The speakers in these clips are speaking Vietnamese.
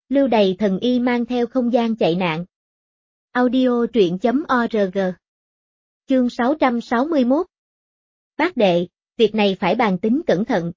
Lưu Đày thần y mang theo không gian chạy nạn. Audio truyện.org. Chương 661. Bác đệ, việc này phải bàn tính cẩn thận.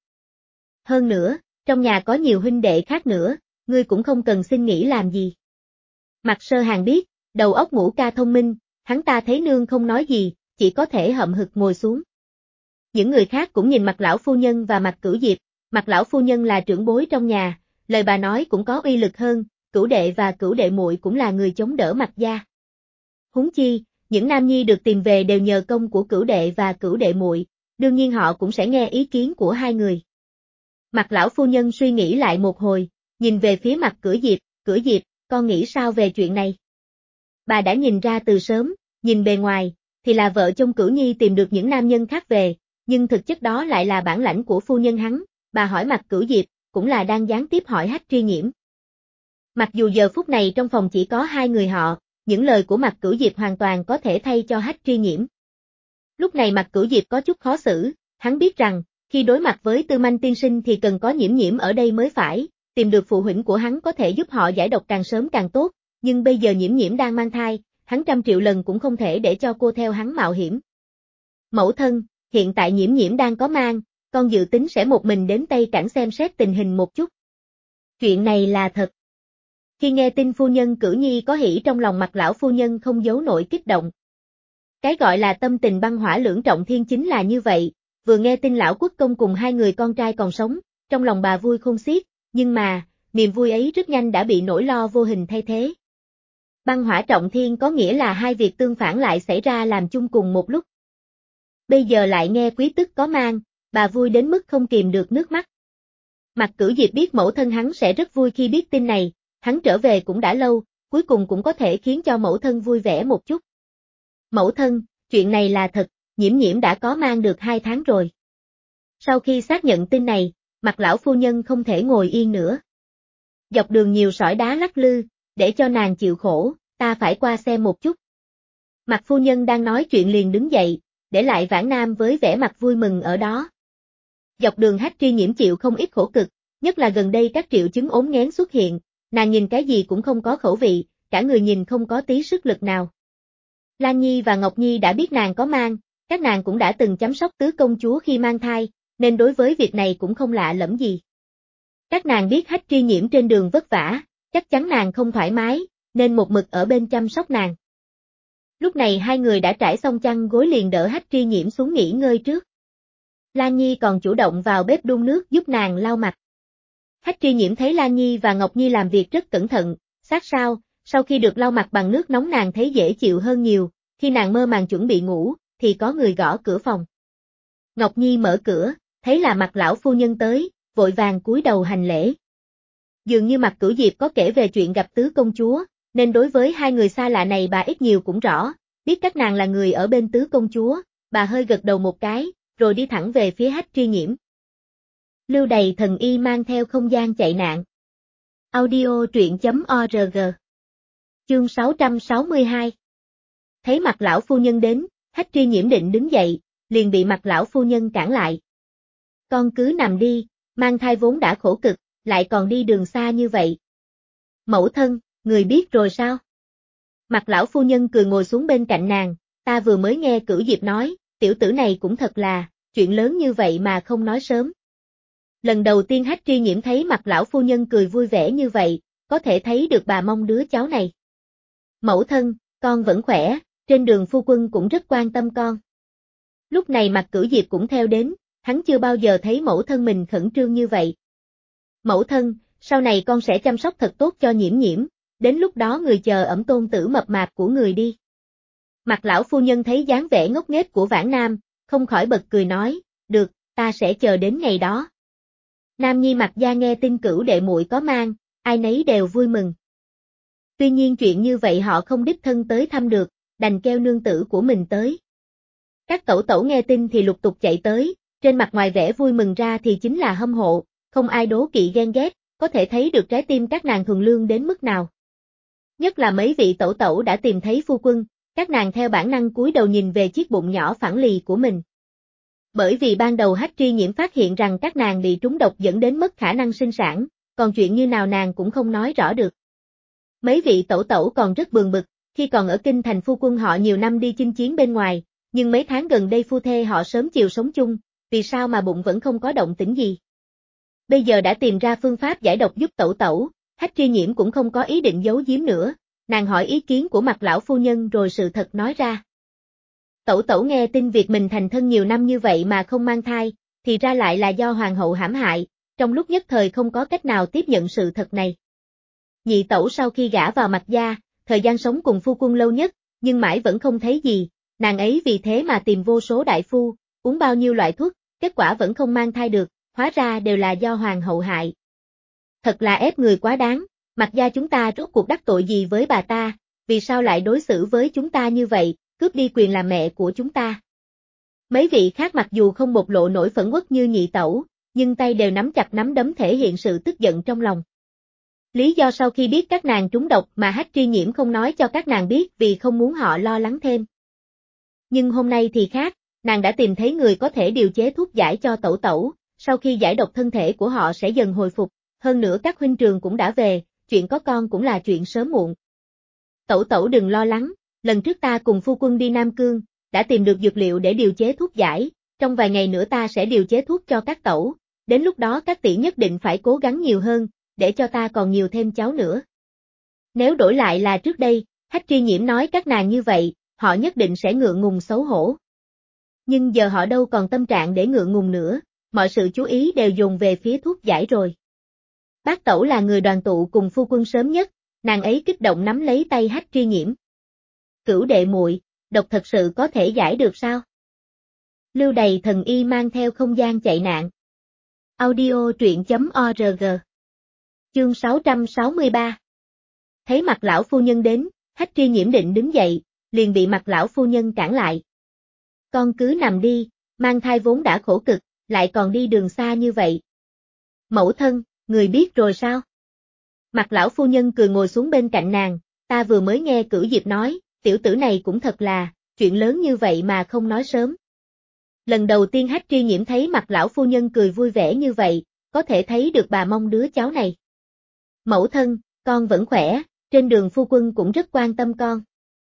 Hơn nữa, trong nhà có nhiều huynh đệ khác nữa, ngươi cũng không cần xin nghĩ làm gì. Mặt Sơ Hàng biết, đầu óc Ngũ ca thông minh, hắn ta thấy nương không nói gì, chỉ có thể hậm hực ngồi xuống. Những người khác cũng nhìn Mặt lão phu nhân và Mặt Cửu Diệp, Mặt lão phu nhân là trưởng bối trong nhà, lời bà nói cũng có uy lực hơn, Cửu đệ và Cửu đệ muội cũng là người chống đỡ Mặt gia. Huống chi, những nam nhi được tìm về đều nhờ công của Cửu đệ và Cửu đệ muội, đương nhiên họ cũng sẽ nghe ý kiến của hai người. Mặt lão phu nhân suy nghĩ lại một hồi, nhìn về phía Mặt Cửu Diệp, con nghĩ sao về chuyện này? Bà đã nhìn ra từ sớm, nhìn bề ngoài, thì là vợ chồng Cửu Nhi tìm được những nam nhân khác về, nhưng thực chất đó lại là bản lãnh của phu nhân hắn, bà hỏi Mặt Cửu Diệp, cũng là đang gián tiếp hỏi Hách Tri Nhiễm. Mặc dù giờ phút này trong phòng chỉ có hai người họ, những lời của Mặt Cửu Diệp hoàn toàn có thể thay cho Hách Tri Nhiễm. Lúc này Mặt Cửu Diệp có chút khó xử, hắn biết rằng, khi đối mặt với Tư Manh tiên sinh thì cần có Nhiễm ở đây mới phải, tìm được phụ huynh của hắn có thể giúp họ giải độc càng sớm càng tốt, nhưng bây giờ Nhiễm đang mang thai, hắn 100 triệu lần cũng không thể để cho cô theo hắn mạo hiểm. Mẫu thân, hiện tại Nhiễm đang có mang, con dự tính sẽ một mình đến Tây Cảnh xem xét tình hình một chút. Chuyện này là thật. Khi nghe tin phu nhân Cửu Nhi có hỷ trong lòng Mặt lão phu nhân không giấu nổi kích động. Cái gọi là tâm tình băng hỏa lưỡng trọng thiên chính là như vậy, vừa nghe tin lão quốc công cùng hai người con trai còn sống, trong lòng bà vui khôn xiết, nhưng mà, niềm vui ấy rất nhanh đã bị nỗi lo vô hình thay thế. Băng hỏa trọng thiên có nghĩa là hai việc tương phản lại xảy ra làm chung cùng một lúc. Bây giờ lại nghe quý tức có mang, bà vui đến mức không kìm được nước mắt. Mặt Cửu Diệp biết mẫu thân hắn sẽ rất vui khi biết tin này, hắn trở về cũng đã lâu, cuối cùng cũng có thể khiến cho mẫu thân vui vẻ một chút. Mẫu thân, chuyện này là thật, Nhiễm đã có mang được 2 tháng rồi. Sau khi xác nhận tin này, Mặt lão phu nhân không thể ngồi yên nữa. Dọc đường nhiều sỏi đá lắc lư, để cho nàng chịu khổ, ta phải qua xem một chút. Mặt phu nhân đang nói chuyện liền đứng dậy, để lại Vãn Nam với vẻ mặt vui mừng ở đó. Dọc đường Hách Tri Nhiễm chịu không ít khổ cực, nhất là gần đây các triệu chứng ốm nghén xuất hiện, nàng nhìn cái gì cũng không có khẩu vị, cả người nhìn không có tí sức lực nào. Lan Nhi và Ngọc Nhi đã biết nàng có mang, các nàng cũng đã từng chăm sóc tứ công chúa khi mang thai, nên đối với việc này cũng không lạ lẫm gì. Các nàng biết Hách Tri Nhiễm trên đường vất vả, chắc chắn nàng không thoải mái, nên một mực ở bên chăm sóc nàng. Lúc này hai người đã trải xong chăn gối liền đỡ Hách Tri Nhiễm xuống nghỉ ngơi trước. Lan Nhi còn chủ động vào bếp đun nước giúp nàng lau mặt. Hách Tri Nhiễm thấy Lan Nhi và Ngọc Nhi làm việc rất cẩn thận, sát sao, sau khi được lau mặt bằng nước nóng nàng thấy dễ chịu hơn nhiều, khi nàng mơ màng chuẩn bị ngủ, thì có người gõ cửa phòng. Ngọc Nhi mở cửa, thấy là Mặt lão phu nhân tới, vội vàng cúi đầu hành lễ. Dường như Mặt Cửu Diệp có kể về chuyện gặp tứ công chúa, nên đối với hai người xa lạ này bà ít nhiều cũng rõ, biết các nàng là người ở bên tứ công chúa, bà hơi gật đầu một cái, rồi đi thẳng về phía Hách Tri Nhiễm. Lưu Đày thần y mang theo không gian chạy nạn. Audio truyện.org. Chương 662. Thấy Mặt lão phu nhân đến, Hách Tri Nhiễm định đứng dậy, liền bị Mặt lão phu nhân cản lại. Con cứ nằm đi, mang thai vốn đã khổ cực, lại còn đi đường xa như vậy. Mẫu thân, người biết rồi sao? Mặt lão phu nhân cười ngồi xuống bên cạnh nàng, ta vừa mới nghe Cửu Diệp nói, tiểu tử này cũng thật là, chuyện lớn như vậy mà không nói sớm. Lần đầu tiên Hách Tri Nhiễm thấy Mặt lão phu nhân cười vui vẻ như vậy, có thể thấy được bà mong đứa cháu này. Mẫu thân, con vẫn khỏe, trên đường phu quân cũng rất quan tâm con. Lúc này Mặt Cửu Diệp cũng theo đến, hắn chưa bao giờ thấy mẫu thân mình khẩn trương như vậy. Mẫu thân, sau này con sẽ chăm sóc thật tốt cho Nhiễm, đến lúc đó người chờ ẵm tôn tử mập mạp của người đi. Mặt lão phu nhân thấy dáng vẻ ngốc nghếch của Vãn Nam, không khỏi bật cười nói, được, ta sẽ chờ đến ngày đó. Nam nhi Mặt gia nghe tin Cửu đệ muội có mang, ai nấy đều vui mừng. Tuy nhiên chuyện như vậy họ không đích thân tới thăm được, đành kêu nương tử của mình tới. Các tẩu tẩu nghe tin thì lục tục chạy tới, trên mặt ngoài vẻ vui mừng ra thì chính là hâm mộ, không ai đố kỵ ghen ghét, có thể thấy được trái tim các nàng thuần lương đến mức nào. Nhất là mấy vị tẩu tẩu đã tìm thấy phu quân, các nàng theo bản năng cúi đầu nhìn về chiếc bụng nhỏ phẳng lì của mình. Bởi vì ban đầu Hách Tri Nhiễm phát hiện rằng các nàng bị trúng độc dẫn đến mất khả năng sinh sản, còn chuyện như nào nàng cũng không nói rõ được. Mấy vị tẩu tẩu còn rất bường bực, khi còn ở kinh thành phu quân họ nhiều năm đi chinh chiến bên ngoài, nhưng mấy tháng gần đây phu thê họ sớm chiều sống chung, vì sao mà bụng vẫn không có động tĩnh gì. Bây giờ đã tìm ra phương pháp giải độc giúp tẩu tẩu, Hách Tri Nhiễm cũng không có ý định giấu giếm nữa, nàng hỏi ý kiến của Mạc lão phu nhân rồi sự thật nói ra. Tẩu tẩu nghe tin việc mình thành thân nhiều năm như vậy mà không mang thai, thì ra lại là do hoàng hậu hãm hại, trong lúc nhất thời không có cách nào tiếp nhận sự thật này. Nhị tẩu sau khi gả vào Mạc gia, thời gian sống cùng phu quân lâu nhất, nhưng mãi vẫn không thấy gì, nàng ấy vì thế mà tìm vô số đại phu, uống bao nhiêu loại thuốc, kết quả vẫn không mang thai được, hóa ra đều là do hoàng hậu hại. Thật là ép người quá đáng, Mạc gia chúng ta rốt cuộc đắc tội gì với bà ta, vì sao lại đối xử với chúng ta như vậy, cướp đi quyền làm mẹ của chúng ta. Mấy vị khác mặc dù không bộc lộ nổi phẫn uất như nhị tẩu, nhưng tay đều nắm chặt nắm đấm thể hiện sự tức giận trong lòng. Lý do sau khi biết các nàng trúng độc mà Hách Tri Nhiễm không nói cho các nàng biết vì không muốn họ lo lắng thêm. Nhưng hôm nay thì khác, nàng đã tìm thấy người có thể điều chế thuốc giải cho tẩu tẩu, sau khi giải độc thân thể của họ sẽ dần hồi phục, hơn nữa các huynh trường cũng đã về, chuyện có con cũng là chuyện sớm muộn. Tẩu tẩu đừng lo lắng, lần trước ta cùng phu quân đi Nam Cương, đã tìm được dược liệu để điều chế thuốc giải, trong vài ngày nữa ta sẽ điều chế thuốc cho các tẩu, đến lúc đó các tỷ nhất định phải cố gắng nhiều hơn, để cho ta còn nhiều thêm cháu nữa. Nếu đổi lại là trước đây, Hách Tri Nhiễm nói các nàng như vậy, họ nhất định sẽ ngượng ngùng xấu hổ. Nhưng giờ họ đâu còn tâm trạng để ngượng ngùng nữa, mọi sự chú ý đều dồn về phía thuốc giải rồi. Bác tẩu là người đoàn tụ cùng phu quân sớm nhất, nàng ấy kích động nắm lấy tay Hách Tri Nhiễm. Cửu đệ muội, độc thật sự có thể giải được sao? Lưu Đầy thần y mang theo không gian chạy nạn. Audio truyện.org. Chương 663. Thấy Mạc lão phu nhân đến, Hách Tri Nhiễm định đứng dậy, liền bị Mạc lão phu nhân cản lại. Con cứ nằm đi, mang thai vốn đã khổ cực, lại còn đi đường xa như vậy. Mẫu thân, người biết rồi sao? Mạc lão phu nhân cười ngồi xuống bên cạnh nàng, ta vừa mới nghe Cửu Diệp nói, tiểu tử này cũng thật là, chuyện lớn như vậy mà không nói sớm. Lần đầu tiên Hách Tri Nhiễm thấy Mạc lão phu nhân cười vui vẻ như vậy, có thể thấy được bà mong đứa cháu này. Mẫu thân, con vẫn khỏe, trên đường phu quân cũng rất quan tâm con.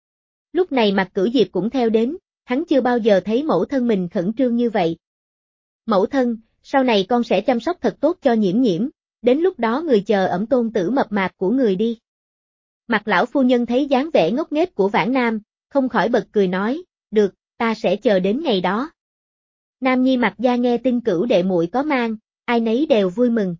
Lúc này Mạc Cửu Diệp cũng theo đến, hắn chưa bao giờ thấy mẫu thân mình khẩn trương như vậy. Mẫu thân, sau này con sẽ chăm sóc thật tốt cho Nhiễm Nhiễm, đến lúc đó người chờ ẵm tôn tử mập mạp của người đi. Mạc lão phu nhân thấy dáng vẻ ngốc nghếch của Vãn Nam, không khỏi bật cười nói, được, ta sẽ chờ đến ngày đó. Nam nhi Mạc gia nghe tin Cửu đệ muội có mang, ai nấy đều vui mừng.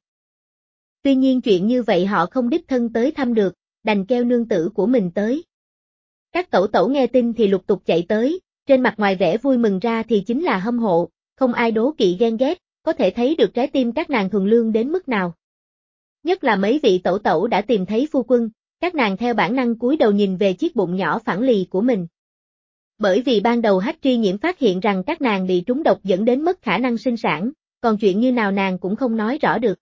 Tuy nhiên chuyện như vậy họ không đích thân tới thăm được, đành kêu nương tử của mình tới. Các tẩu tẩu nghe tin thì lục tục chạy tới, trên mặt ngoài vẻ vui mừng ra thì chính là hâm mộ, không ai đố kỵ ghen ghét, có thể thấy được trái tim các nàng thuần lương đến mức nào. Nhất là mấy vị tẩu tẩu đã tìm thấy phu quân, các nàng theo bản năng cúi đầu nhìn về chiếc bụng nhỏ phẳng lì của mình. Bởi vì ban đầu Hách Tri Nhiễm phát hiện rằng các nàng bị trúng độc dẫn đến mất khả năng sinh sản, còn chuyện như nào nàng cũng không nói rõ được.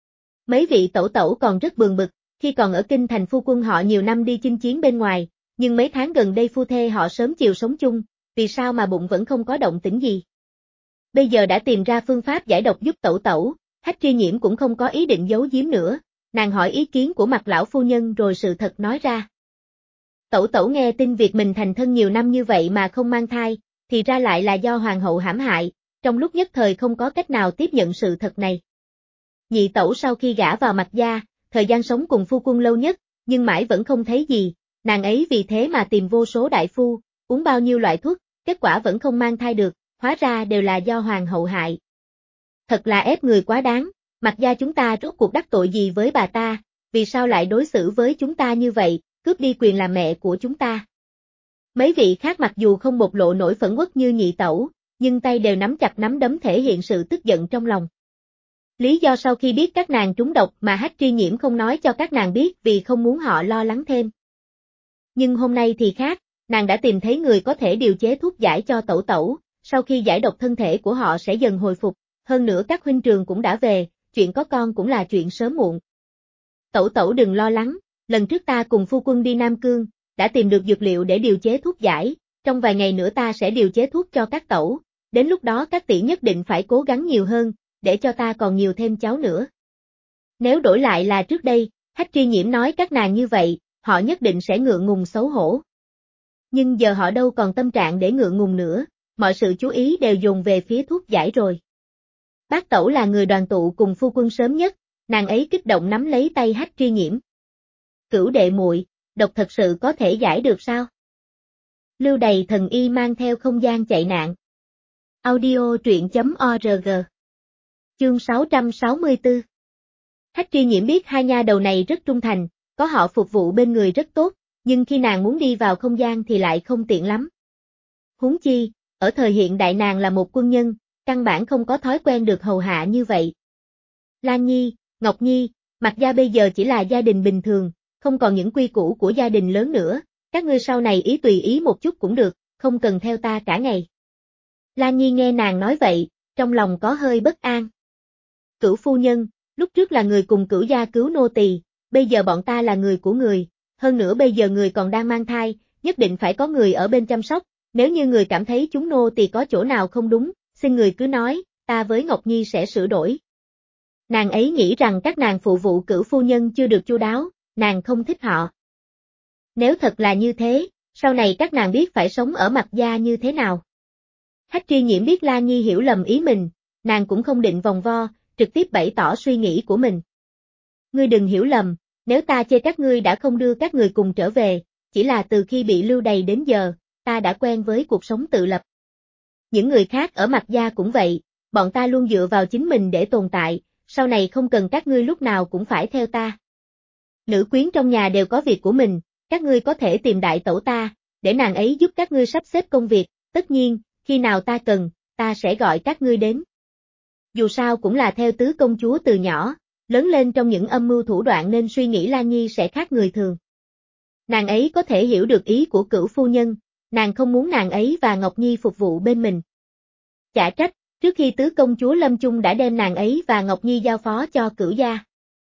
Mấy vị tẩu tẩu còn rất bường bực, khi còn ở kinh thành phu quân họ nhiều năm đi chinh chiến bên ngoài, nhưng mấy tháng gần đây phu thê họ sớm chiều sống chung, vì sao mà bụng vẫn không có động tĩnh gì. Bây giờ đã tìm ra phương pháp giải độc giúp tẩu tẩu, Hách Tri Nhiễm cũng không có ý định giấu giếm nữa, nàng hỏi ý kiến của Mạc lão phu nhân rồi sự thật nói ra. Tẩu tẩu nghe tin việc mình thành thân nhiều năm như vậy mà không mang thai, thì ra lại là do hoàng hậu hãm hại, trong lúc nhất thời không có cách nào tiếp nhận sự thật này. Nhị tẩu sau khi gả vào Mạc gia, thời gian sống cùng phu quân lâu nhất, nhưng mãi vẫn không thấy gì, nàng ấy vì thế mà tìm vô số đại phu, uống bao nhiêu loại thuốc, kết quả vẫn không mang thai được, hóa ra đều là do hoàng hậu hại. Thật là ép người quá đáng, Mạc gia chúng ta rốt cuộc đắc tội gì với bà ta, vì sao lại đối xử với chúng ta như vậy, cướp đi quyền làm mẹ của chúng ta. Mấy vị khác mặc dù không bộc lộ nổi phẫn uất như nhị tẩu, nhưng tay đều nắm chặt nắm đấm thể hiện sự tức giận trong lòng. Lý do sau khi biết các nàng trúng độc mà Hách Tri Nhiễm không nói cho các nàng biết vì không muốn họ lo lắng thêm. Nhưng hôm nay thì khác, nàng đã tìm thấy người có thể điều chế thuốc giải cho tẩu tẩu, sau khi giải độc thân thể của họ sẽ dần hồi phục, hơn nữa các huynh trường cũng đã về, chuyện có con cũng là chuyện sớm muộn. Tẩu tẩu đừng lo lắng, lần trước ta cùng phu quân đi Nam Cương, đã tìm được dược liệu để điều chế thuốc giải, trong vài ngày nữa ta sẽ điều chế thuốc cho các tẩu, đến lúc đó các tỷ nhất định phải cố gắng nhiều hơn, để cho ta còn nhiều thêm cháu nữa. Nếu đổi lại là trước đây, Hách Tri Nhiễm nói các nàng như vậy, họ nhất định sẽ ngượng ngùng xấu hổ. Nhưng giờ họ đâu còn tâm trạng để ngượng ngùng nữa, mọi sự chú ý đều dồn về phía thuốc giải rồi. Bác tẩu là người đoàn tụ cùng phu quân sớm nhất, nàng ấy kích động nắm lấy tay Hách Tri Nhiễm. Cửu đệ muội, độc thật sự có thể giải được sao? Lưu Đầy Thần Y mang theo không gian chạy nạn. Audio truyện.org. Chương 664. Hách Tri Nhiễm biết hai nha đầu này rất trung thành, có họ phục vụ bên người rất tốt, nhưng khi nàng muốn đi vào không gian thì lại không tiện lắm. Huống chi, ở thời hiện đại nàng là một quân nhân, căn bản không có thói quen được hầu hạ như vậy. Lan Nhi, Ngọc Nhi, Mạc gia bây giờ chỉ là gia đình bình thường, không còn những quy củ của gia đình lớn nữa, các ngươi sau này ý tùy ý một chút cũng được, không cần theo ta cả ngày. Lan Nhi nghe nàng nói vậy, trong lòng có hơi bất an. Cửu phu nhân, lúc trước là người cùng Cửu gia cứu nô tỳ, bây giờ bọn ta là người của người, hơn nữa bây giờ người còn đang mang thai, nhất định phải có người ở bên chăm sóc, nếu như người cảm thấy chúng nô tỳ có chỗ nào không đúng, xin người cứ nói, ta với Ngọc Nhi sẽ sửa đổi. Nàng ấy nghĩ rằng các nàng phụ vụ Cửu phu nhân chưa được chu đáo, nàng không thích họ. Nếu thật là như thế, sau này các nàng biết phải sống ở Mạc gia như thế nào. Hách Tri Nhiễm biết Lan Nhi hiểu lầm ý mình, nàng cũng không định vòng vo, trực tiếp bày tỏ suy nghĩ của mình. Ngươi đừng hiểu lầm, nếu ta chê các ngươi đã không đưa các người cùng trở về, chỉ là từ khi bị lưu đày đến giờ, ta đã quen với cuộc sống tự lập. Những người khác ở Mạc gia cũng vậy, bọn ta luôn dựa vào chính mình để tồn tại, sau này không cần các ngươi lúc nào cũng phải theo ta. Nữ quyến trong nhà đều có việc của mình, các ngươi có thể tìm đại tẩu ta, để nàng ấy giúp các ngươi sắp xếp công việc, tất nhiên, khi nào ta cần, ta sẽ gọi các ngươi đến. Dù sao cũng là theo tứ công chúa từ nhỏ, lớn lên trong những âm mưu thủ đoạn nên suy nghĩ Lan Nhi sẽ khác người thường. Nàng ấy có thể hiểu được ý của Cửu phu nhân, nàng không muốn nàng ấy và Ngọc Nhi phục vụ bên mình. Chả trách, trước khi tứ công chúa lâm chung đã đem nàng ấy và Ngọc Nhi giao phó cho Cửu gia.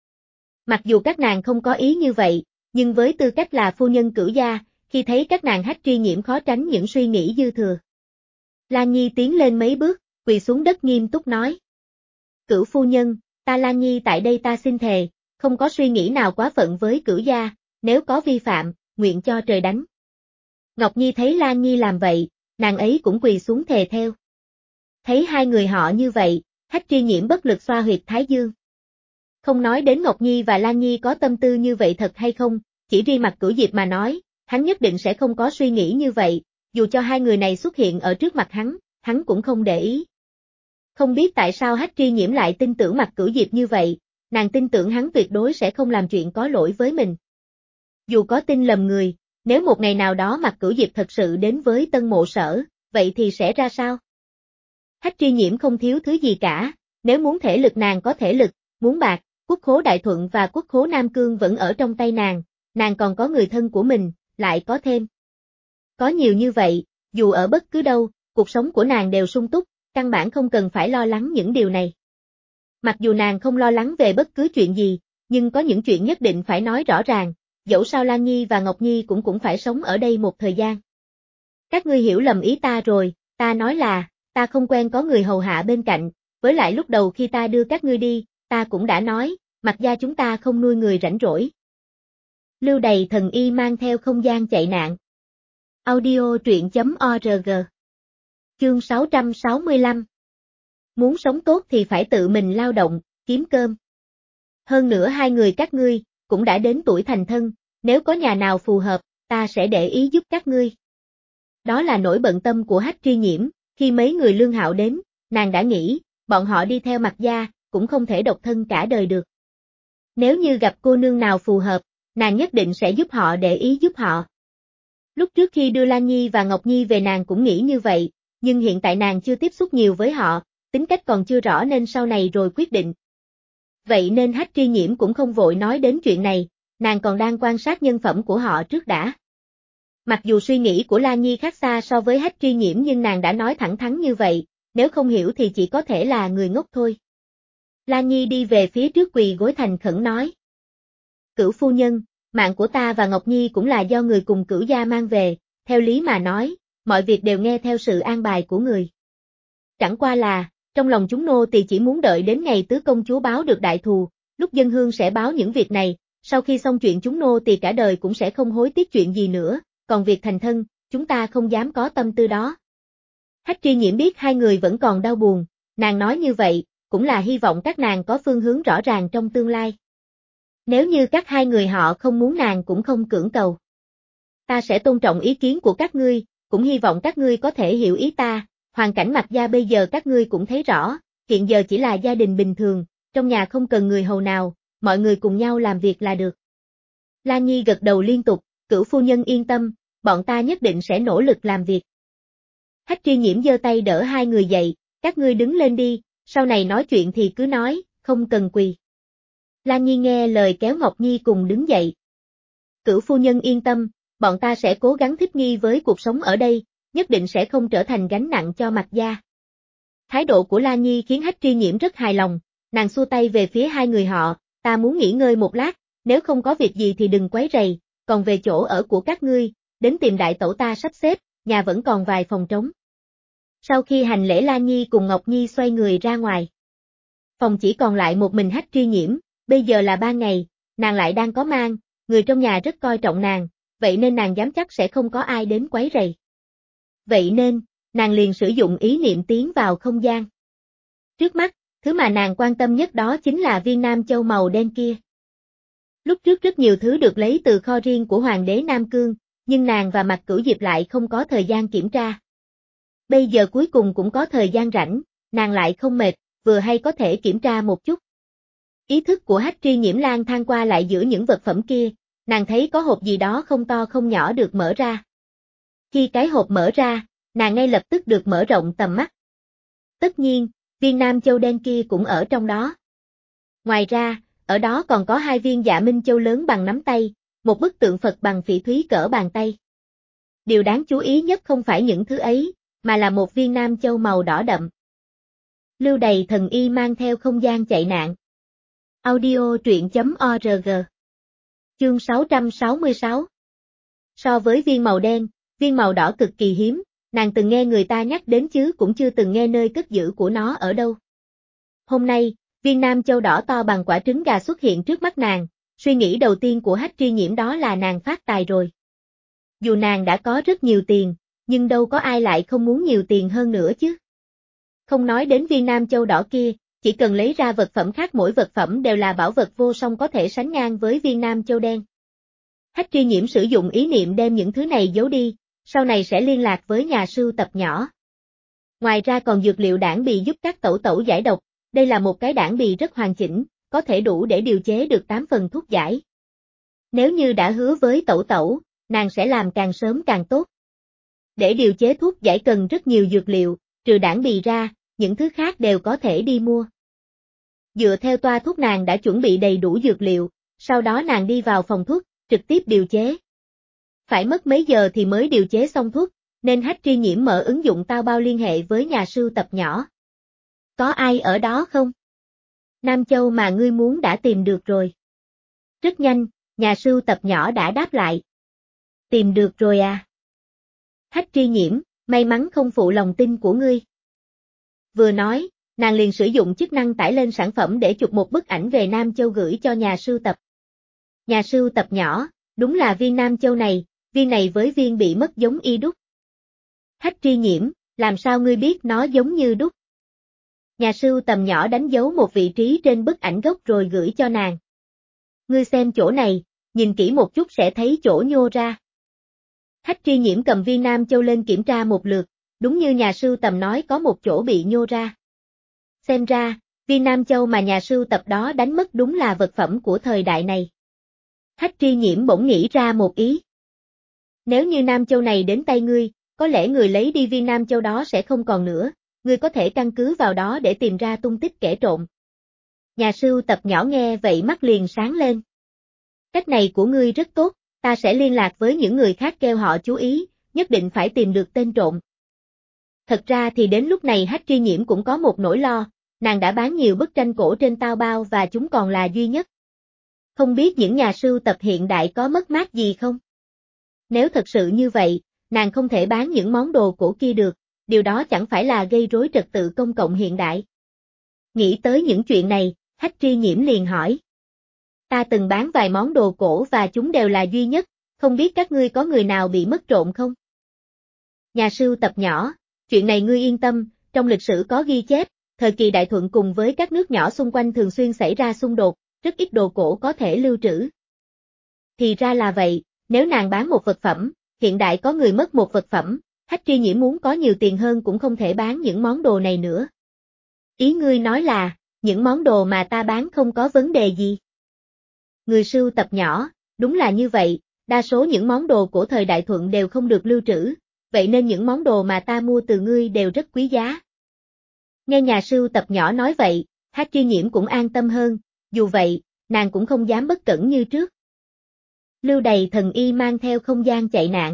Mặc dù các nàng không có ý như vậy, nhưng với tư cách là phu nhân Cửu gia, khi thấy các nàng Hách Tri Nhiễm khó tránh những suy nghĩ dư thừa. Lan Nhi tiến lên mấy bước, quỳ xuống đất nghiêm túc nói. Cửu phu nhân, ta Lan Nhi tại đây ta xin thề, không có suy nghĩ nào quá phận với Cửu gia, nếu có vi phạm, nguyện cho trời đánh. Ngọc Nhi thấy Lan Nhi làm vậy, nàng ấy cũng quỳ xuống thề theo. Thấy hai người họ như vậy, Hách Tri Nhiễm bất lực xoa huyệt thái dương. Không nói đến Ngọc Nhi và Lan Nhi có tâm tư như vậy thật hay không, chỉ riêng mặt Cửu Diệp mà nói, hắn nhất định sẽ không có suy nghĩ như vậy, dù cho hai người này xuất hiện ở trước mặt hắn cũng không để ý. Không biết tại sao Hách Tri Nhiễm lại tin tưởng mặt Cửu Diệp như vậy, nàng tin tưởng hắn tuyệt đối sẽ không làm chuyện có lỗi với mình. Dù có tin lầm người, nếu một ngày nào đó mặt Cửu Diệp thật sự đến với Tân Mộ Sở, vậy thì sẽ ra sao? Hách Tri Nhiễm không thiếu thứ gì cả, nếu muốn thể lực nàng có thể lực, muốn bạc, quốc khố Đại Thuận và quốc khố Nam Cương vẫn ở trong tay nàng còn có người thân của mình, lại có thêm. Có nhiều như vậy, dù ở bất cứ đâu, cuộc sống của nàng đều sung túc, căn bản không cần phải lo lắng những điều này. Mặc dù nàng không lo lắng về bất cứ chuyện gì, nhưng có những chuyện nhất định phải nói rõ ràng, dẫu sao Lan Nhi và Ngọc Nhi cũng phải sống ở đây một thời gian. Các ngươi hiểu lầm ý ta rồi, ta nói là, ta không quen có người hầu hạ bên cạnh, với lại lúc đầu khi ta đưa các ngươi đi, ta cũng đã nói, Mạc gia chúng ta không nuôi người rảnh rỗi. Lưu Đầy Thần Y mang theo không gian chạy nạn. Audio truyện.org. Chương 665. Muốn sống tốt thì phải tự mình lao động, kiếm cơm. Hơn nữa hai người các ngươi, cũng đã đến tuổi thành thân, nếu có nhà nào phù hợp, ta sẽ để ý giúp các ngươi. Đó là nỗi bận tâm của Hách Tri Nhiễm, khi mấy người Lương Hạo đến, nàng đã nghĩ, bọn họ đi theo Mạc gia, cũng không thể độc thân cả đời được. Nếu như gặp cô nương nào phù hợp, nàng nhất định sẽ giúp họ để ý giúp họ. Lúc trước khi đưa Lan Nhi và Ngọc Nhi về nàng cũng nghĩ như vậy, nhưng hiện tại nàng chưa tiếp xúc nhiều với họ, tính cách còn chưa rõ nên sau này rồi quyết định. Vậy nên Hách Tri Nhiễm cũng không vội nói đến chuyện này, nàng còn đang quan sát nhân phẩm của họ trước đã. Mặc dù suy nghĩ của Lan Nhi khác xa so với Hách Tri Nhiễm nhưng nàng đã nói thẳng thắn như vậy, nếu không hiểu thì chỉ có thể là người ngốc thôi. Lan Nhi đi về phía trước quỳ gối thành khẩn nói. Cửu phu nhân, mạng của ta và Ngọc Nhi cũng là do người cùng Cửu gia mang về, theo lý mà nói, mọi việc đều nghe theo sự an bài của người. Chẳng qua là, trong lòng chúng nô tỳ chỉ muốn đợi đến ngày tứ công chúa báo được đại thù, lúc dân hương sẽ báo những việc này, sau khi xong chuyện chúng nô tỳ cả đời cũng sẽ không hối tiếc chuyện gì nữa, còn việc thành thân, chúng ta không dám có tâm tư đó. Hách Tri Nhiễm biết hai người vẫn còn đau buồn, nàng nói như vậy, cũng là hy vọng các nàng có phương hướng rõ ràng trong tương lai. Nếu như các hai người họ không muốn nàng cũng không cưỡng cầu. Ta sẽ tôn trọng ý kiến của các ngươi, cũng hy vọng các ngươi có thể hiểu ý ta, hoàn cảnh Mạc gia bây giờ các ngươi cũng thấy rõ, hiện giờ chỉ là gia đình bình thường, trong nhà không cần người hầu nào, mọi người cùng nhau làm việc là được. La Nhi gật đầu liên tục, cửu phu nhân yên tâm, bọn ta nhất định sẽ nỗ lực làm việc. Hách Tri Nhiễm giơ tay đỡ hai người dậy, các ngươi đứng lên đi, sau này nói chuyện thì cứ nói, không cần quỳ. La Nhi nghe lời kéo Ngọc Nhi cùng đứng dậy. Cửu phu nhân yên tâm, bọn ta sẽ cố gắng thích nghi với cuộc sống ở đây, nhất định sẽ không trở thành gánh nặng cho Mạc gia. Thái độ của La Nhi khiến Hách Tri Nhiễm rất hài lòng, nàng xua tay về phía hai người họ, ta muốn nghỉ ngơi một lát, nếu không có việc gì thì đừng quấy rầy, còn về chỗ ở của các ngươi, đến tìm đại tẩu ta sắp xếp, nhà vẫn còn vài phòng trống. Sau khi hành lễ La Nhi cùng Ngọc Nhi xoay người ra ngoài. Phòng chỉ còn lại một mình Hách Tri Nhiễm, bây giờ là ban ngày, nàng lại đang có mang, người trong nhà rất coi trọng nàng, vậy nên nàng dám chắc sẽ không có ai đến quấy rầy. Vậy nên, nàng liền sử dụng ý niệm tiến vào không gian. Trước mắt, thứ mà nàng quan tâm nhất đó chính là viên Nam Châu màu đen kia. Lúc trước rất nhiều thứ được lấy từ kho riêng của Hoàng đế Nam Cương, nhưng nàng và Mạc Cửu Diệp lại không có thời gian kiểm tra. Bây giờ cuối cùng cũng có thời gian rảnh, nàng lại không mệt, vừa hay có thể kiểm tra một chút. Ý thức của Hách Tri Nhiễm lang thang qua lại giữa những vật phẩm kia, nàng thấy có hộp gì đó không to không nhỏ được mở ra. Khi cái hộp mở ra, nàng ngay lập tức được mở rộng tầm mắt. Tất nhiên, viên Nam Châu đen kia cũng ở trong đó. Ngoài ra, ở đó còn có hai viên Dạ Minh Châu lớn bằng nắm tay, một bức tượng Phật bằng phỉ thúy cỡ bàn tay. Điều đáng chú ý nhất không phải những thứ ấy, mà là một viên Nam Châu màu đỏ đậm. Lưu Đày thần y mang theo không gian chạy nạn. Audio truyện.org. Chương 666. So với viên màu đen, viên màu đỏ cực kỳ hiếm, nàng từng nghe người ta nhắc đến chứ cũng chưa từng nghe nơi cất giữ của nó ở đâu. Hôm nay, viên Nam Châu đỏ to bằng quả trứng gà xuất hiện trước mắt nàng, suy nghĩ đầu tiên của Hách Tri Nhiễm đó là nàng phát tài rồi. Dù nàng đã có rất nhiều tiền, nhưng đâu có ai lại không muốn nhiều tiền hơn nữa chứ. Không nói đến viên Nam Châu đỏ kia, chỉ cần lấy ra vật phẩm khác mỗi vật phẩm đều là bảo vật vô song có thể sánh ngang với viên Nam Châu đen. Hách Tri Nhiễm sử dụng ý niệm đem những thứ này giấu đi, sau này sẽ liên lạc với nhà sưu tập nhỏ. Ngoài ra còn dược liệu đảng bì giúp các tẩu tẩu giải độc, đây là một cái đảng bì rất hoàn chỉnh, có thể đủ để điều chế được 8 phần thuốc giải. Nếu như đã hứa với tẩu tẩu, nàng sẽ làm càng sớm càng tốt. Để điều chế thuốc giải cần rất nhiều dược liệu, trừ đảng bì ra, những thứ khác đều có thể đi mua. Dựa theo toa thuốc nàng đã chuẩn bị đầy đủ dược liệu, sau đó nàng đi vào phòng thuốc, trực tiếp điều chế. Phải mất mấy giờ thì mới điều chế xong thuốc, nên Hách Tri Nhiễm mở ứng dụng Tao Bao liên hệ với nhà sưu tập nhỏ. Có ai ở đó không? Nam Châu mà ngươi muốn đã tìm được rồi. Rất nhanh, nhà sưu tập nhỏ đã đáp lại. Tìm được rồi à? Hách Tri Nhiễm, may mắn không phụ lòng tin của ngươi. Vừa nói, nàng liền sử dụng chức năng tải lên sản phẩm để chụp một bức ảnh về Nam Châu gửi cho nhà sưu tập. Nhà sưu tập nhỏ, đúng là viên Nam Châu này, viên này với viên bị mất giống y đúc. Hách Tri Nhiễm, làm sao ngươi biết nó giống như đúc? Nhà sưu tầm nhỏ đánh dấu một vị trí trên bức ảnh gốc rồi gửi cho nàng. Ngươi xem chỗ này, nhìn kỹ một chút sẽ thấy chỗ nhô ra. Hách Tri Nhiễm cầm viên Nam Châu lên kiểm tra một lượt, đúng như nhà sưu tầm nói có một chỗ bị nhô ra. Xem ra, viên Nam Châu mà nhà sưu tập đó đánh mất đúng là vật phẩm của thời đại này. Hách Tri Nhiễm bỗng nghĩ ra một ý. Nếu như Nam Châu này đến tay ngươi, có lẽ người lấy đi viên Nam Châu đó sẽ không còn nữa, ngươi có thể căn cứ vào đó để tìm ra tung tích kẻ trộm. Nhà sưu tập nhỏ nghe vậy mắt liền sáng lên. Cách này của ngươi rất tốt, ta sẽ liên lạc với những người khác kêu họ chú ý, nhất định phải tìm được tên trộm. Thật ra thì đến lúc này Hách Tri Nhiễm cũng có một nỗi lo, nàng đã bán nhiều bức tranh cổ trên Tao Bao và chúng còn là duy nhất. Không biết những nhà sưu tập hiện đại có mất mát gì không? Nếu thật sự như vậy, nàng không thể bán những món đồ cổ kia được, điều đó chẳng phải là gây rối trật tự công cộng hiện đại. Nghĩ tới những chuyện này, Hách Tri Nhiễm liền hỏi. Ta từng bán vài món đồ cổ và chúng đều là duy nhất, không biết các ngươi có người nào bị mất trộm không? Nhà sưu tập nhỏ, chuyện này ngươi yên tâm, trong lịch sử có ghi chép, thời kỳ Đại Thuận cùng với các nước nhỏ xung quanh thường xuyên xảy ra xung đột, rất ít đồ cổ có thể lưu trữ. Thì ra là vậy, nếu nàng bán một vật phẩm, hiện đại có người mất một vật phẩm, Hách Tri Nhiễm muốn có nhiều tiền hơn cũng không thể bán những món đồ này nữa. Ý ngươi nói là, những món đồ mà ta bán không có vấn đề gì? Người sưu tập nhỏ, đúng là như vậy, đa số những món đồ của thời Đại Thuận đều không được lưu trữ, vậy nên những món đồ mà ta mua từ ngươi đều rất quý giá. Nghe nhà sưu tập nhỏ nói vậy, Hách Tri Nhiễm cũng an tâm hơn, dù vậy, nàng cũng không dám bất cẩn như trước. Lưu Đày thần y mang theo không gian chạy nạn.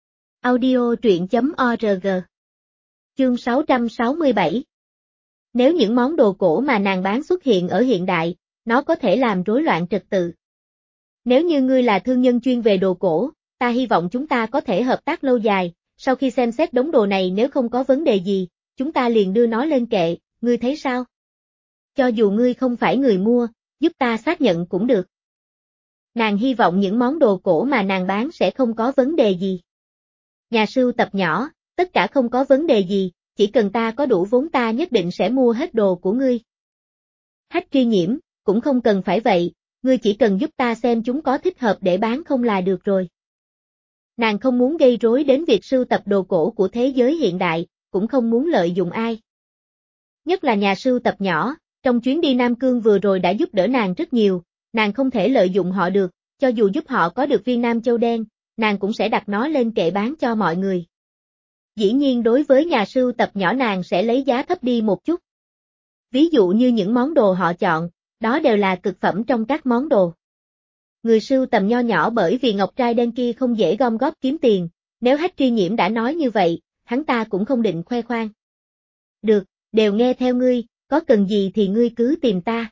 Audio truyện.org. Chương 667. Nếu những món đồ cổ mà nàng bán xuất hiện ở hiện đại, nó có thể làm rối loạn trật tự. Nếu như ngươi là thương nhân chuyên về đồ cổ, ta hy vọng chúng ta có thể hợp tác lâu dài, sau khi xem xét đống đồ này nếu không có vấn đề gì, chúng ta liền đưa nó lên kệ, ngươi thấy sao? Cho dù ngươi không phải người mua, giúp ta xác nhận cũng được. Nàng hy vọng những món đồ cổ mà nàng bán sẽ không có vấn đề gì. Nhà sưu tập nhỏ, tất cả không có vấn đề gì, chỉ cần ta có đủ vốn ta nhất định sẽ mua hết đồ của ngươi. Hách Tri Nhiễm, cũng không cần phải vậy, ngươi chỉ cần giúp ta xem chúng có thích hợp để bán không là được rồi. Nàng không muốn gây rối đến việc sưu tập đồ cổ của thế giới hiện đại, cũng không muốn lợi dụng ai. Nhất là nhà sưu tập nhỏ, trong chuyến đi Nam Cương vừa rồi đã giúp đỡ nàng rất nhiều, nàng không thể lợi dụng họ được, cho dù giúp họ có được viên Nam Châu đen, nàng cũng sẽ đặt nó lên kệ bán cho mọi người. Dĩ nhiên đối với nhà sưu tập nhỏ nàng sẽ lấy giá thấp đi một chút. Ví dụ như những món đồ họ chọn, đó đều là cực phẩm trong các món đồ. Người sưu tầm nho nhỏ bởi vì ngọc trai đen kia không dễ gom góp kiếm tiền, nếu Hách Tri Nhiễm đã nói như vậy, hắn ta cũng không định khoe khoang. Được, đều nghe theo ngươi, có cần gì thì ngươi cứ tìm ta.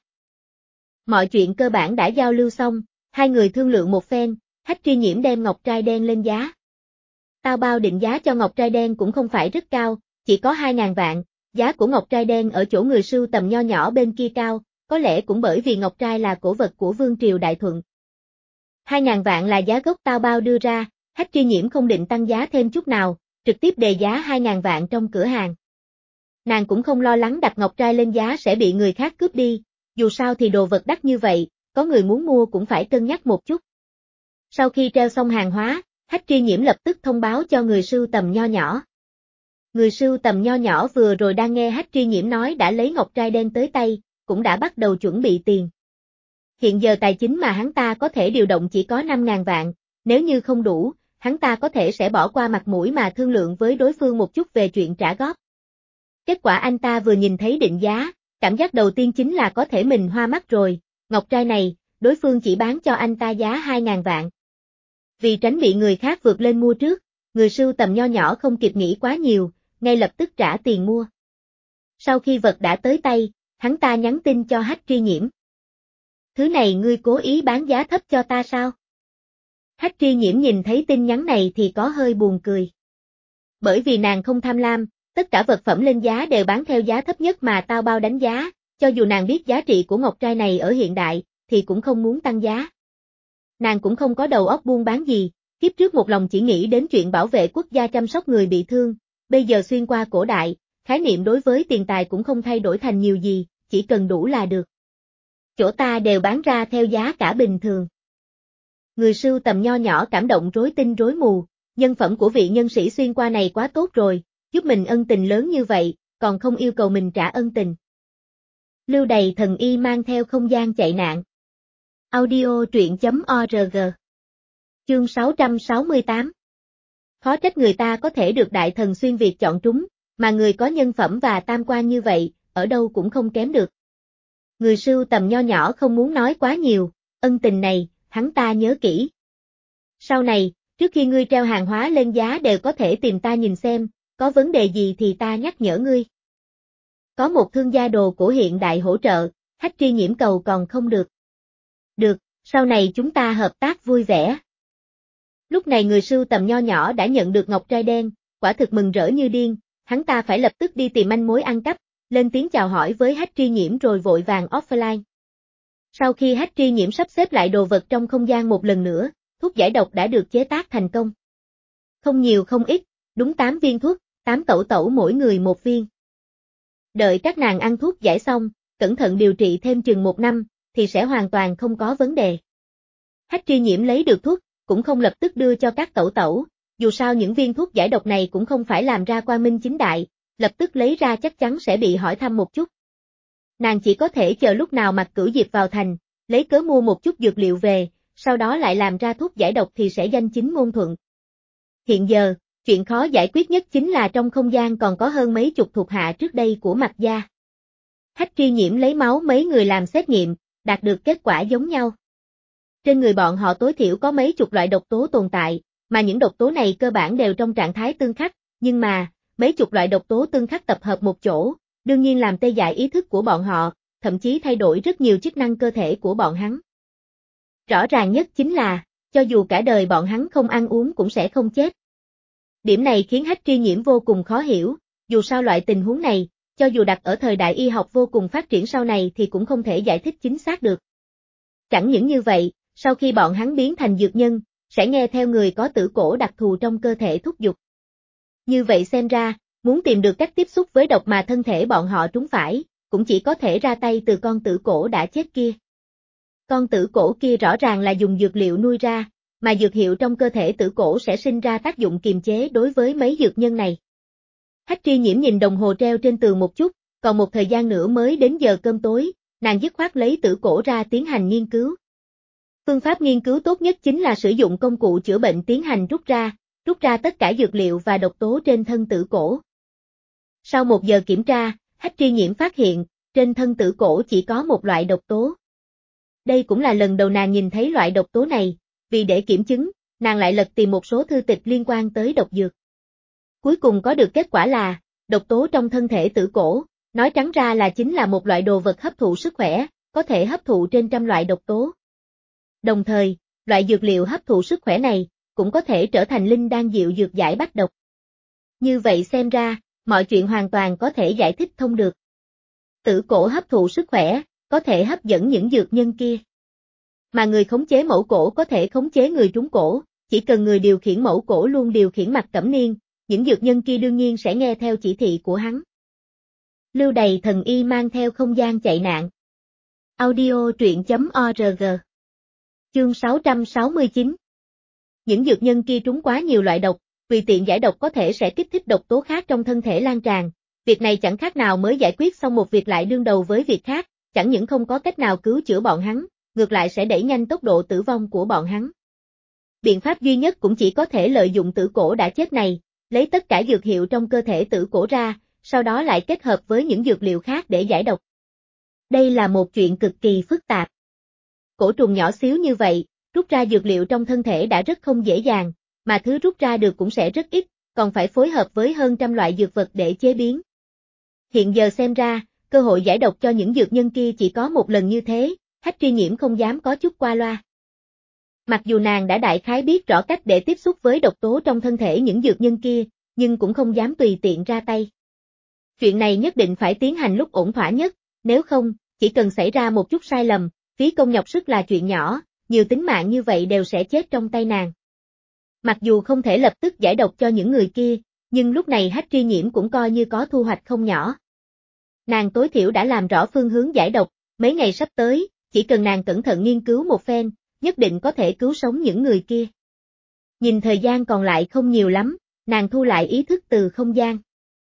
Mọi chuyện cơ bản đã giao lưu xong, hai người thương lượng một phen, Hách Tri Nhiễm đem ngọc trai đen lên giá. Tao bao định giá cho ngọc trai đen cũng không phải rất cao, chỉ có 2.000 vạn, giá của ngọc trai đen ở chỗ người sưu tầm nho nhỏ bên kia cao, có lẽ cũng bởi vì ngọc trai là cổ vật của Vương triều Đại Thuận. 2.000 vạn là giá gốc tao bao đưa ra, Hách Tri Nhiễm không định tăng giá thêm chút nào, trực tiếp đề giá 2.000 vạn trong cửa hàng. Nàng cũng không lo lắng đặt ngọc trai lên giá sẽ bị người khác cướp đi, dù sao thì đồ vật đắt như vậy, có người muốn mua cũng phải cân nhắc một chút. Sau khi treo xong hàng hóa, Hách Tri Nhiễm lập tức thông báo cho người sưu tầm nho nhỏ. Người sưu tầm nho nhỏ vừa rồi đang nghe Hách Tri Nhiễm nói đã lấy ngọc trai đen tới tay, cũng đã bắt đầu chuẩn bị tiền. Hiện giờ tài chính mà hắn ta có thể điều động chỉ có 5.000 vạn, nếu như không đủ, hắn ta có thể sẽ bỏ qua mặt mũi mà thương lượng với đối phương một chút về chuyện trả góp. Kết quả anh ta vừa nhìn thấy định giá, cảm giác đầu tiên chính là có thể mình hoa mắt rồi, ngọc trai này, đối phương chỉ bán cho anh ta giá 2.000 vạn. Vì tránh bị người khác vượt lên mua trước, người sưu tầm nho nhỏ không kịp nghĩ quá nhiều, ngay lập tức trả tiền mua. Sau khi vật đã tới tay, hắn ta nhắn tin cho Hách Tri Nhiễm. Thứ này ngươi cố ý bán giá thấp cho ta sao? Hách Tri Nhiễm nhìn thấy tin nhắn này thì có hơi buồn cười. Bởi vì nàng không tham lam, tất cả vật phẩm lên giá đều bán theo giá thấp nhất mà tao bao đánh giá, cho dù nàng biết giá trị của ngọc trai này ở hiện đại, thì cũng không muốn tăng giá. Nàng cũng không có đầu óc buôn bán gì, kiếp trước một lòng chỉ nghĩ đến chuyện bảo vệ quốc gia chăm sóc người bị thương, bây giờ xuyên qua cổ đại, khái niệm đối với tiền tài cũng không thay đổi thành nhiều gì, chỉ cần đủ là được. Chỗ ta đều bán ra theo giá cả bình thường. Người sưu tầm nho nhỏ cảm động rối tinh rối mù, nhân phẩm của vị nhân sĩ xuyên qua này quá tốt rồi, giúp mình ân tình lớn như vậy, còn không yêu cầu mình trả ân tình. Lưu Đày thần y mang theo không gian chạy nạn. Audio truyện.org. Chương 668. Khó trách người ta có thể được đại thần xuyên Việt chọn trúng, mà người có nhân phẩm và tam quan như vậy, ở đâu cũng không kém được. Người sưu tầm nho nhỏ không muốn nói quá nhiều, ân tình này, hắn ta nhớ kỹ. Sau này, trước khi ngươi treo hàng hóa lên giá đều có thể tìm ta nhìn xem, có vấn đề gì thì ta nhắc nhở ngươi. Có một thương gia đồ cổ hiện đại hỗ trợ, Hách Tri Nhiễm cầu còn không được. Được, sau này chúng ta hợp tác vui vẻ. Lúc này người sưu tầm nho nhỏ đã nhận được ngọc trai đen, quả thực mừng rỡ như điên, hắn ta phải lập tức đi tìm manh mối ăn cắp, lên tiếng chào hỏi với Hách Tri Nhiễm rồi vội vàng offline. Sau khi Hách Tri Nhiễm sắp xếp lại đồ vật trong không gian một lần nữa, thuốc giải độc đã được chế tác thành công. Không nhiều không ít, đúng 8 viên thuốc, 8 tẩu tẩu mỗi người một viên. Đợi các nàng ăn thuốc giải xong, cẩn thận điều trị thêm chừng 1 năm, thì sẽ hoàn toàn không có vấn đề. Hách Tri Nhiễm lấy được thuốc, cũng không lập tức đưa cho các tẩu tẩu, dù sao những viên thuốc giải độc này cũng không phải làm ra quang minh chính đại, lập tức lấy ra chắc chắn sẽ bị hỏi thăm một chút. Nàng chỉ có thể chờ lúc nào Mạc Cửu Diệp vào thành, lấy cớ mua một chút dược liệu về, sau đó lại làm ra thuốc giải độc thì sẽ danh chính ngôn thuận. Hiện giờ, chuyện khó giải quyết nhất chính là trong không gian còn có hơn mấy chục thuộc hạ trước đây của Mạc gia. Hách Tri Nhiễm lấy máu mấy người làm xét nghiệm, đạt được kết quả giống nhau. Trên người bọn họ tối thiểu có mấy chục loại độc tố tồn tại, mà những độc tố này cơ bản đều trong trạng thái tương khắc, nhưng mà, mấy chục loại độc tố tương khắc tập hợp một chỗ, đương nhiên làm tê dại ý thức của bọn họ, thậm chí thay đổi rất nhiều chức năng cơ thể của bọn hắn. Rõ ràng nhất chính là, cho dù cả đời bọn hắn không ăn uống cũng sẽ không chết. Điểm này khiến Hách Tri Nhiễm vô cùng khó hiểu, dù sao loại tình huống này, cho dù đặt ở thời đại y học vô cùng phát triển sau này thì cũng không thể giải thích chính xác được. Chẳng những như vậy, sau khi bọn hắn biến thành dược nhân, sẽ nghe theo người có tử cổ đặc thù trong cơ thể thúc giục. Như vậy xem ra, muốn tìm được cách tiếp xúc với độc mà thân thể bọn họ trúng phải, cũng chỉ có thể ra tay từ con tử cổ đã chết kia. Con tử cổ kia rõ ràng là dùng dược liệu nuôi ra, mà dược hiệu trong cơ thể tử cổ sẽ sinh ra tác dụng kiềm chế đối với mấy dược nhân này. Hách Tri Nhiễm nhìn đồng hồ treo trên tường một chút, còn một thời gian nữa mới đến giờ cơm tối, nàng dứt khoát lấy tử cổ ra tiến hành nghiên cứu. Phương pháp nghiên cứu tốt nhất chính là sử dụng công cụ chữa bệnh tiến hành rút ra tất cả dược liệu và độc tố trên thân tử cổ. Sau 1 giờ kiểm tra, Hách Tri Nhiễm phát hiện, trên thân tử cổ chỉ có một loại độc tố. Đây cũng là lần đầu nàng nhìn thấy loại độc tố này, vì để kiểm chứng, nàng lại lật tìm một số thư tịch liên quan tới độc dược. Cuối cùng có được kết quả là, độc tố trong thân thể tử cổ, nói trắng ra là chính là một loại đồ vật hấp thụ sức khỏe, có thể hấp thụ trên trăm loại độc tố. Đồng thời, loại dược liệu hấp thụ sức khỏe này, cũng có thể trở thành linh đan diệu dược giải bách độc. Như vậy xem ra, mọi chuyện hoàn toàn có thể giải thích thông được. Tử cổ hấp thụ sức khỏe, có thể hấp dẫn những dược nhân kia. Mà người khống chế mẫu cổ có thể khống chế người trúng cổ, chỉ cần người điều khiển mẫu cổ luôn điều khiển Mạc Cẩm Niên, những dược nhân kia đương nhiên sẽ nghe theo chỉ thị của hắn. Lưu Đày thần y mang theo không gian chạy nạn. Audio truyện.org. Chương 669. Những dược nhân kia trúng quá nhiều loại độc, tùy tiện giải độc có thể sẽ kích thích độc tố khác trong thân thể lan tràn. Việc này chẳng khác nào mới giải quyết xong một việc lại đương đầu với việc khác, chẳng những không có cách nào cứu chữa bọn hắn, ngược lại sẽ đẩy nhanh tốc độ tử vong của bọn hắn. Biện pháp duy nhất cũng chỉ có thể lợi dụng tử cổ đã chết này, lấy tất cả dược hiệu trong cơ thể tử cổ ra, sau đó lại kết hợp với những dược liệu khác để giải độc. Đây là một chuyện cực kỳ phức tạp. Cổ trùng nhỏ xíu như vậy, rút ra dược liệu trong thân thể đã rất không dễ dàng, mà thứ rút ra được cũng sẽ rất ít, còn phải phối hợp với hơn trăm loại dược vật để chế biến. Hiện giờ xem ra, cơ hội giải độc cho những dược nhân kia chỉ có một lần như thế, Hách Tri Nhiễm không dám có chút qua loa. Mặc dù nàng đã đại khái biết rõ cách để tiếp xúc với độc tố trong thân thể những dược nhân kia, nhưng cũng không dám tùy tiện ra tay. Chuyện này nhất định phải tiến hành lúc ổn thỏa nhất, nếu không, chỉ cần xảy ra một chút sai lầm, phí công nhọc sức là chuyện nhỏ, nhiều tính mạng như vậy đều sẽ chết trong tay nàng. Mặc dù không thể lập tức giải độc cho những người kia, nhưng lúc này Hách Tri Nhiễm cũng coi như có thu hoạch không nhỏ. Nàng tối thiểu đã làm rõ phương hướng giải độc, mấy ngày sắp tới, chỉ cần nàng cẩn thận nghiên cứu một phen, nhất định có thể cứu sống những người kia. Nhìn thời gian còn lại không nhiều lắm, nàng thu lại ý thức từ không gian.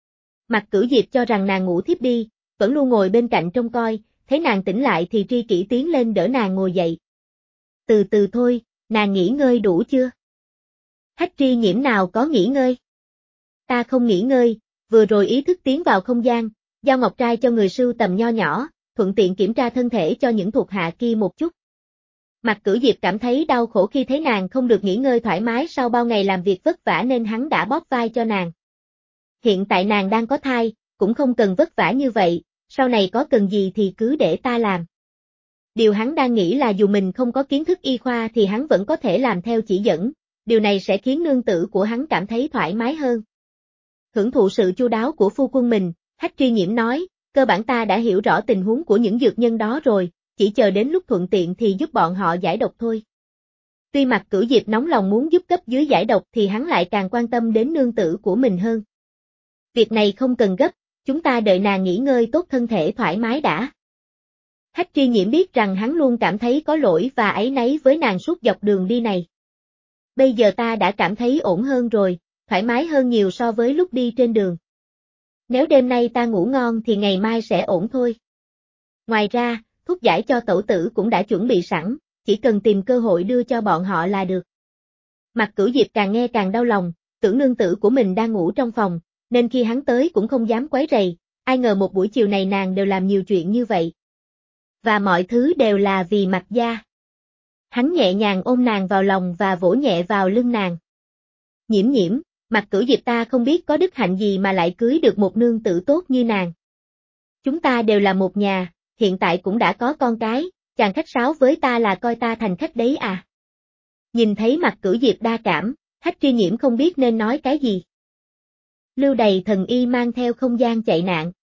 Mạc Cửu Diệp cho rằng nàng ngủ thiếp đi, vẫn luôn ngồi bên cạnh trông coi, thấy nàng tỉnh lại thì tri kỷ tiến lên đỡ nàng ngồi dậy. Từ từ thôi, nàng nghỉ ngơi đủ chưa? Hách Tri Nhiễm nào có nghỉ ngơi? Ta không nghỉ ngơi, vừa rồi ý thức tiến vào không gian, giao ngọc trai cho người sưu tầm nho nhỏ, thuận tiện kiểm tra thân thể cho những thuộc hạ kia một chút. Mạc Cửu Diệp cảm thấy đau khổ khi thấy nàng không được nghỉ ngơi thoải mái sau bao ngày làm việc vất vả nên hắn đã bóp vai cho nàng. Hiện tại nàng đang có thai, cũng không cần vất vả như vậy, sau này có cần gì thì cứ để ta làm. Điều hắn đang nghĩ là dù mình không có kiến thức y khoa thì hắn vẫn có thể làm theo chỉ dẫn, điều này sẽ khiến nương tử của hắn cảm thấy thoải mái hơn. Hưởng thụ sự chu đáo của phu quân mình, Hách Tri Nhiễm nói, cơ bản ta đã hiểu rõ tình huống của những dược nhân đó rồi, chỉ chờ đến lúc thuận tiện thì giúp bọn họ giải độc thôi. Tuy Mạc Cửu Diệp nóng lòng muốn giúp cấp dưới giải độc thì hắn lại càng quan tâm đến nương tử của mình hơn. Việc này không cần gấp, chúng ta đợi nàng nghỉ ngơi tốt thân thể thoải mái đã. Hách Tri Nhiễm biết rằng hắn luôn cảm thấy có lỗi và áy náy với nàng suốt dọc đường đi này. Bây giờ ta đã cảm thấy ổn hơn rồi, thoải mái hơn nhiều so với lúc đi trên đường. Nếu đêm nay ta ngủ ngon thì ngày mai sẽ ổn thôi. Ngoài ra, thuốc giải cho tẩu tử cũng đã chuẩn bị sẵn, chỉ cần tìm cơ hội đưa cho bọn họ là được. Mạc Cửu Diệp càng nghe càng đau lòng, tưởng nương tử của mình đang ngủ trong phòng, nên khi hắn tới cũng không dám quấy rầy, ai ngờ một buổi chiều này nàng đều làm nhiều chuyện như vậy. Và mọi thứ đều là vì Mạc gia. Hắn nhẹ nhàng ôm nàng vào lòng và vỗ nhẹ vào lưng nàng. Nhiễm nhiễm, Mạc Cửu Diệp ta không biết có đức hạnh gì mà lại cưới được một nương tử tốt như nàng. Chúng ta đều là một nhà, hiện tại cũng đã có con cái, chàng khách sáo với ta là coi ta thành khách đấy à. Nhìn thấy Mạc Cửu Diệp đa cảm, Hách Tri Nhiễm không biết nên nói cái gì. Lưu Đày thần y mang theo không gian chạy nạn.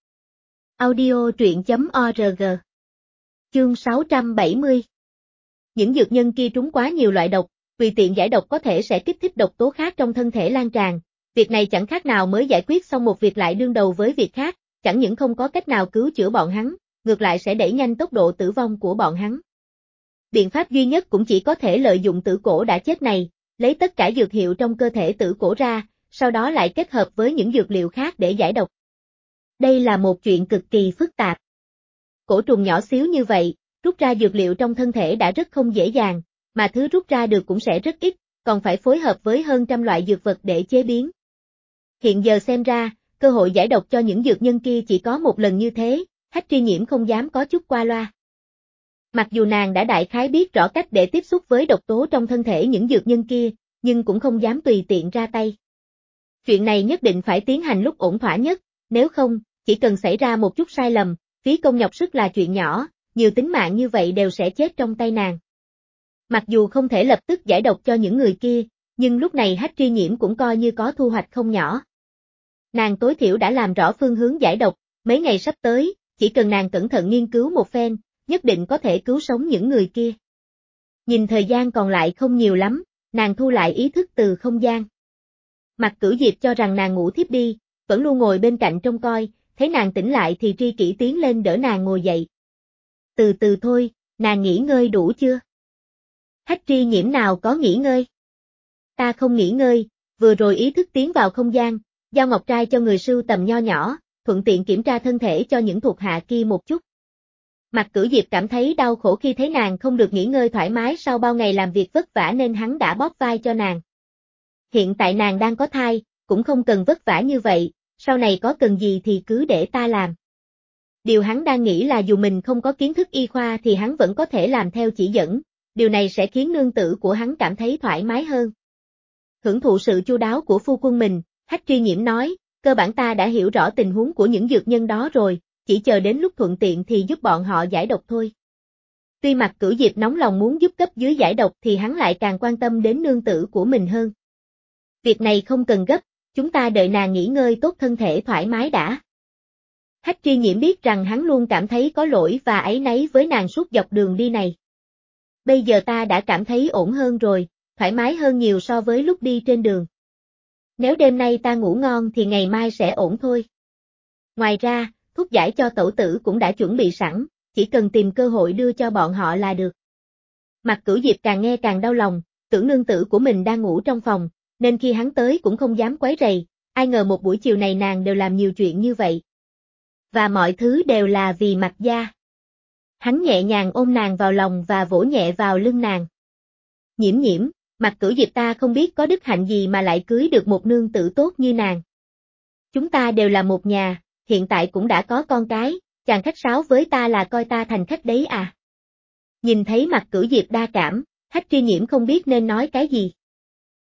Audio truyện.org. Chương 670. Những dược nhân kia trúng quá nhiều loại độc, tùy tiện giải độc có thể sẽ kích thích độc tố khác trong thân thể lan tràn. Việc này chẳng khác nào mới giải quyết xong một việc lại đương đầu với việc khác, chẳng những không có cách nào cứu chữa bọn hắn, ngược lại sẽ đẩy nhanh tốc độ tử vong của bọn hắn. Biện pháp duy nhất cũng chỉ có thể lợi dụng tử cổ đã chết này, lấy tất cả dược hiệu trong cơ thể tử cổ ra, sau đó lại kết hợp với những dược liệu khác để giải độc. Đây là một chuyện cực kỳ phức tạp. Cổ trùng nhỏ xíu như vậy, rút ra dược liệu trong thân thể đã rất không dễ dàng, mà thứ rút ra được cũng sẽ rất ít, còn phải phối hợp với hơn trăm loại dược vật để chế biến. Hiện giờ xem ra, cơ hội giải độc cho những dược nhân kia chỉ có một lần như thế, Hách Tri Nhiễm không dám có chút qua loa. Mặc dù nàng đã đại khái biết rõ cách để tiếp xúc với độc tố trong thân thể những dược nhân kia, nhưng cũng không dám tùy tiện ra tay. Chuyện này nhất định phải tiến hành lúc ổn thỏa nhất, nếu không, chỉ cần xảy ra một chút sai lầm, phí công nhọc sức là chuyện nhỏ, nhiều tính mạng như vậy đều sẽ chết trong tay nàng. Mặc dù không thể lập tức giải độc cho những người kia, nhưng lúc này Hách Tri Nhiễm cũng coi như có thu hoạch không nhỏ. Nàng tối thiểu đã làm rõ phương hướng giải độc, mấy ngày sắp tới, chỉ cần nàng cẩn thận nghiên cứu một phen, nhất định có thể cứu sống những người kia. Nhìn thời gian còn lại không nhiều lắm, nàng thu lại ý thức từ không gian. Mạc Cửu Diệp cho rằng nàng ngủ thiếp đi, vẫn luôn ngồi bên cạnh trông coi, thấy nàng tỉnh lại thì tri kỷ tiến lên đỡ nàng ngồi dậy. Từ từ thôi, nàng nghỉ ngơi đủ chưa? Hách Tri Nhiễm nào có nghỉ ngơi? Ta không nghỉ ngơi, vừa rồi ý thức tiến vào không gian, giao ngọc trai cho người sưu tầm nho nhỏ, thuận tiện kiểm tra thân thể cho những thuộc hạ kia một chút. Mạc Cửu Diệp cảm thấy đau khổ khi thấy nàng không được nghỉ ngơi thoải mái sau bao ngày làm việc vất vả nên hắn đã bóp vai cho nàng. Hiện tại nàng đang có thai, cũng không cần vất vả như vậy, sau này có cần gì thì cứ để ta làm. Điều hắn đang nghĩ là dù mình không có kiến thức y khoa thì hắn vẫn có thể làm theo chỉ dẫn, điều này sẽ khiến nương tử của hắn cảm thấy thoải mái hơn. Hưởng thụ sự chu đáo của phu quân mình, Hách Tri Nhiễm nói, cơ bản ta đã hiểu rõ tình huống của những dược nhân đó rồi, chỉ chờ đến lúc thuận tiện thì giúp bọn họ giải độc thôi. Tuy Mạc Cửu Diệp nóng lòng muốn giúp cấp dưới giải độc thì hắn lại càng quan tâm đến nương tử của mình hơn. Việc này không cần gấp, chúng ta đợi nàng nghỉ ngơi tốt thân thể thoải mái đã. Hách Tri Nhiễm biết rằng hắn luôn cảm thấy có lỗi và áy náy với nàng suốt dọc đường đi này. Bây giờ ta đã cảm thấy ổn hơn rồi, thoải mái hơn nhiều so với lúc đi trên đường. Nếu đêm nay ta ngủ ngon thì ngày mai sẽ ổn thôi. Ngoài ra, thuốc giải cho tẩu tử cũng đã chuẩn bị sẵn, chỉ cần tìm cơ hội đưa cho bọn họ là được. Mạc Cửu Diệp càng nghe càng đau lòng, tưởng nương tử của mình đang ngủ trong phòng, nên khi hắn tới cũng không dám quấy rầy, ai ngờ một buổi chiều này nàng đều làm nhiều chuyện như vậy. Và mọi thứ đều là vì Mạc gia. Hắn nhẹ nhàng ôm nàng vào lòng và vỗ nhẹ vào lưng nàng. Nhiễm nhiễm, Mạc Cửu Diệp ta không biết có đức hạnh gì mà lại cưới được một nương tử tốt như nàng. Chúng ta đều là một nhà, hiện tại cũng đã có con cái, chàng khách sáo với ta là coi ta thành khách đấy à. Nhìn thấy Mạc Cửu Diệp đa cảm, Hách Tri Nhiễm không biết nên nói cái gì.